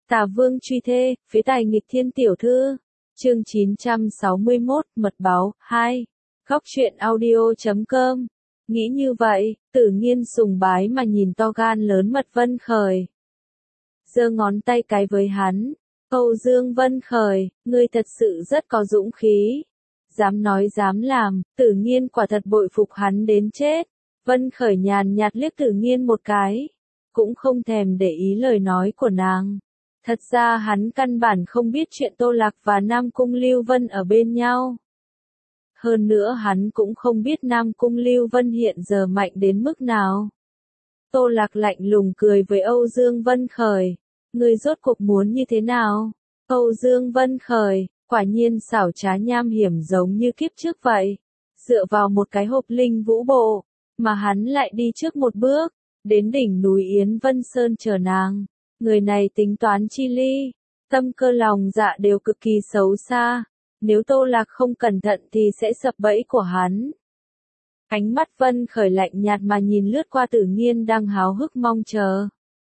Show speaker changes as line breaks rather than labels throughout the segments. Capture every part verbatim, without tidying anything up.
Tà Vương truy thê, phế tài nghịch thiên tiểu thư. Chương chín trăm sáu mươi mốt, Mật báo, hai. Góc truyện audio chấm com. Nghĩ như vậy, Tử Nghiên sùng bái mà nhìn to gan lớn Mật Vân Khởi. Giơ ngón tay cái với hắn. Âu Dương Vân Khởi, ngươi thật sự rất có dũng khí. Dám nói dám làm, Tử Nghiên quả thật bội phục hắn đến chết. Vân Khởi nhàn nhạt liếc Tử Nghiên một cái. Cũng không thèm để ý lời nói của nàng. Thật ra hắn căn bản không biết chuyện Tô Lạc và Nam Cung Lưu Vân ở bên nhau. Hơn nữa hắn cũng không biết Nam Cung Lưu Vân hiện giờ mạnh đến mức nào. Tô Lạc lạnh lùng cười với Âu Dương Vân Khởi. Ngươi rốt cuộc muốn như thế nào? Âu Dương Vân Khởi, quả nhiên xảo trá nham hiểm giống như kiếp trước vậy. Dựa vào một cái hộp linh vũ bộ, mà hắn lại đi trước một bước, đến đỉnh núi Yến Vân Sơn chờ nàng. Người này tính toán chi ly, tâm cơ lòng dạ đều cực kỳ xấu xa. Nếu Tô Lạc không cẩn thận thì sẽ sập bẫy của hắn. Ánh mắt Vân Khởi lạnh nhạt mà nhìn lướt qua Tử Nghiên đang háo hức mong chờ.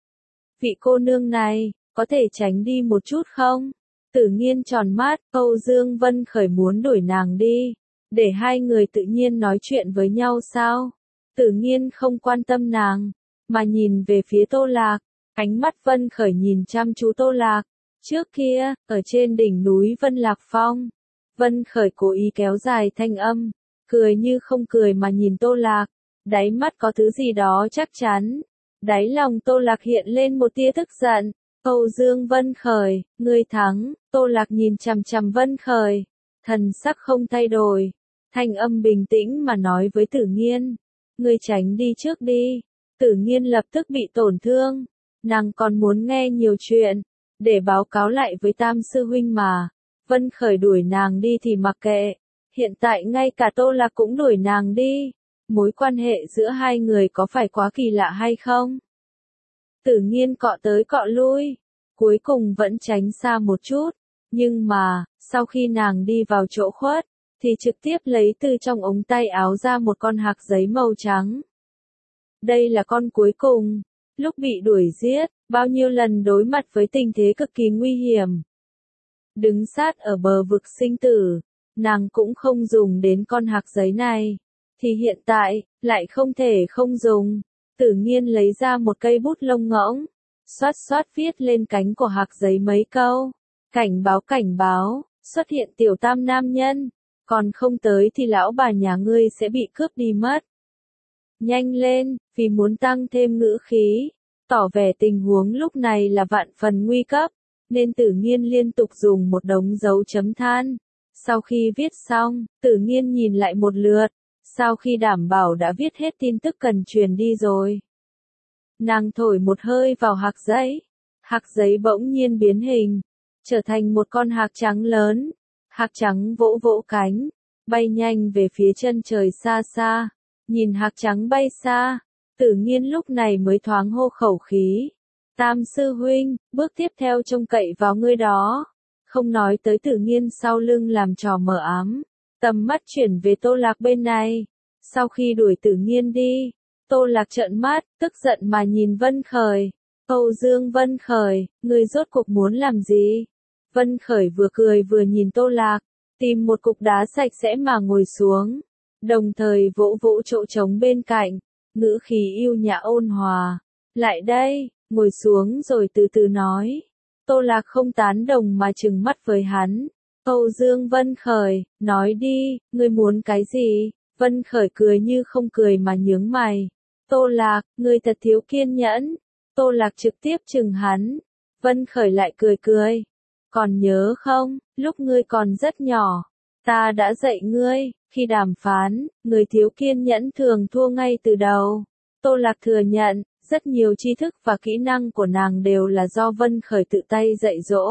Vị cô nương này, có thể tránh đi một chút không? Tử Nghiên tròn mắt, Âu Dương Vân Khởi muốn đuổi nàng đi, để hai người tự nhiên nói chuyện với nhau sao? Tử Nghiên không quan tâm nàng, mà nhìn về phía Tô Lạc. Ánh mắt Vân Khởi nhìn chăm chú Tô Lạc. Trước kia, ở trên đỉnh núi Vân Lạc Phong, Vân Khởi cố ý kéo dài thanh âm, cười như không cười mà nhìn Tô Lạc. Đáy mắt có thứ gì đó chắc chắn. Đáy lòng Tô Lạc hiện lên một tia tức giận. Âu Dương Vân Khởi, ngươi thắng. Tô Lạc nhìn chằm chằm Vân Khởi, thần sắc không thay đổi, thanh âm bình tĩnh mà nói với Tử Nghiên. Ngươi tránh đi trước đi. Tử Nghiên lập tức bị tổn thương. Nàng còn muốn nghe nhiều chuyện, để báo cáo lại với Tam Sư Huynh mà. Vân Khởi đuổi nàng đi thì mặc kệ. Hiện tại ngay cả Tô Lạc cũng đuổi nàng đi. Mối quan hệ giữa hai người có phải quá kỳ lạ hay không? Tử Nghiên cọ tới cọ lui, cuối cùng vẫn tránh xa một chút. Nhưng mà, sau khi nàng đi vào chỗ khuất, thì trực tiếp lấy từ trong ống tay áo ra một con hạc giấy màu trắng. Đây là con cuối cùng. Lúc bị đuổi giết, bao nhiêu lần đối mặt với tình thế cực kỳ nguy hiểm. Đứng sát ở bờ vực sinh tử, nàng cũng không dùng đến con hạc giấy này. Thì hiện tại, lại không thể không dùng. Tử Nghiên lấy ra một cây bút lông ngỗng, xoát xoát viết lên cánh của hạc giấy mấy câu. Cảnh báo cảnh báo, xuất hiện tiểu tam nam nhân. Còn không tới thì lão bà nhà ngươi sẽ bị cướp đi mất. Nhanh lên, vì muốn tăng thêm ngữ khí, tỏ vẻ tình huống lúc này là vạn phần nguy cấp, nên Tử Nghiên liên tục dùng một đống dấu chấm than. Sau khi viết xong, Tử Nghiên nhìn lại một lượt, sau khi đảm bảo đã viết hết tin tức cần truyền đi rồi. Nàng thổi một hơi vào hạc giấy, hạc giấy bỗng nhiên biến hình, trở thành một con hạc trắng lớn. Hạc trắng vỗ vỗ cánh, bay nhanh về phía chân trời xa xa. Nhìn hạc trắng bay xa, Tử Nghiên lúc này mới thoáng hô khẩu khí. Tam Sư Huynh, bước tiếp theo trông cậy vào ngươi đó. Không nói tới Tử Nghiên sau lưng làm trò mờ ám, tầm mắt chuyển về Tô Lạc bên này. Sau khi đuổi Tử Nghiên đi, Tô Lạc trợn mắt, tức giận mà nhìn Vân Khởi. Âu Dương Vân Khởi, ngươi rốt cuộc muốn làm gì? Vân Khởi vừa cười vừa nhìn Tô Lạc, tìm một cục đá sạch sẽ mà ngồi xuống. Đồng thời vỗ vỗ chỗ trống bên cạnh, ngữ khí yêu nhã ôn hòa. Lại đây, ngồi xuống rồi từ từ nói. Tô Lạc không tán đồng mà trừng mắt với hắn. Âu Dương Vân Khởi, nói đi, ngươi muốn cái gì? Vân Khởi cười như không cười mà nhướng mày. Tô Lạc, ngươi thật thiếu kiên nhẫn. Tô Lạc trực tiếp trừng hắn. Vân Khởi lại cười cười. Còn nhớ không, lúc ngươi còn rất nhỏ, ta đã dạy ngươi, khi đàm phán, người thiếu kiên nhẫn thường thua ngay từ đầu. Tô Lạc thừa nhận, rất nhiều tri thức và kỹ năng của nàng đều là do Vân Khởi tự tay dạy dỗ.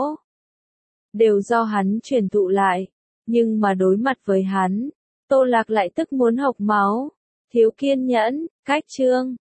Đều do hắn truyền thụ lại. Nhưng mà đối mặt với hắn, Tô Lạc lại tức muốn hộc máu. Thiếu kiên nhẫn, cách chương.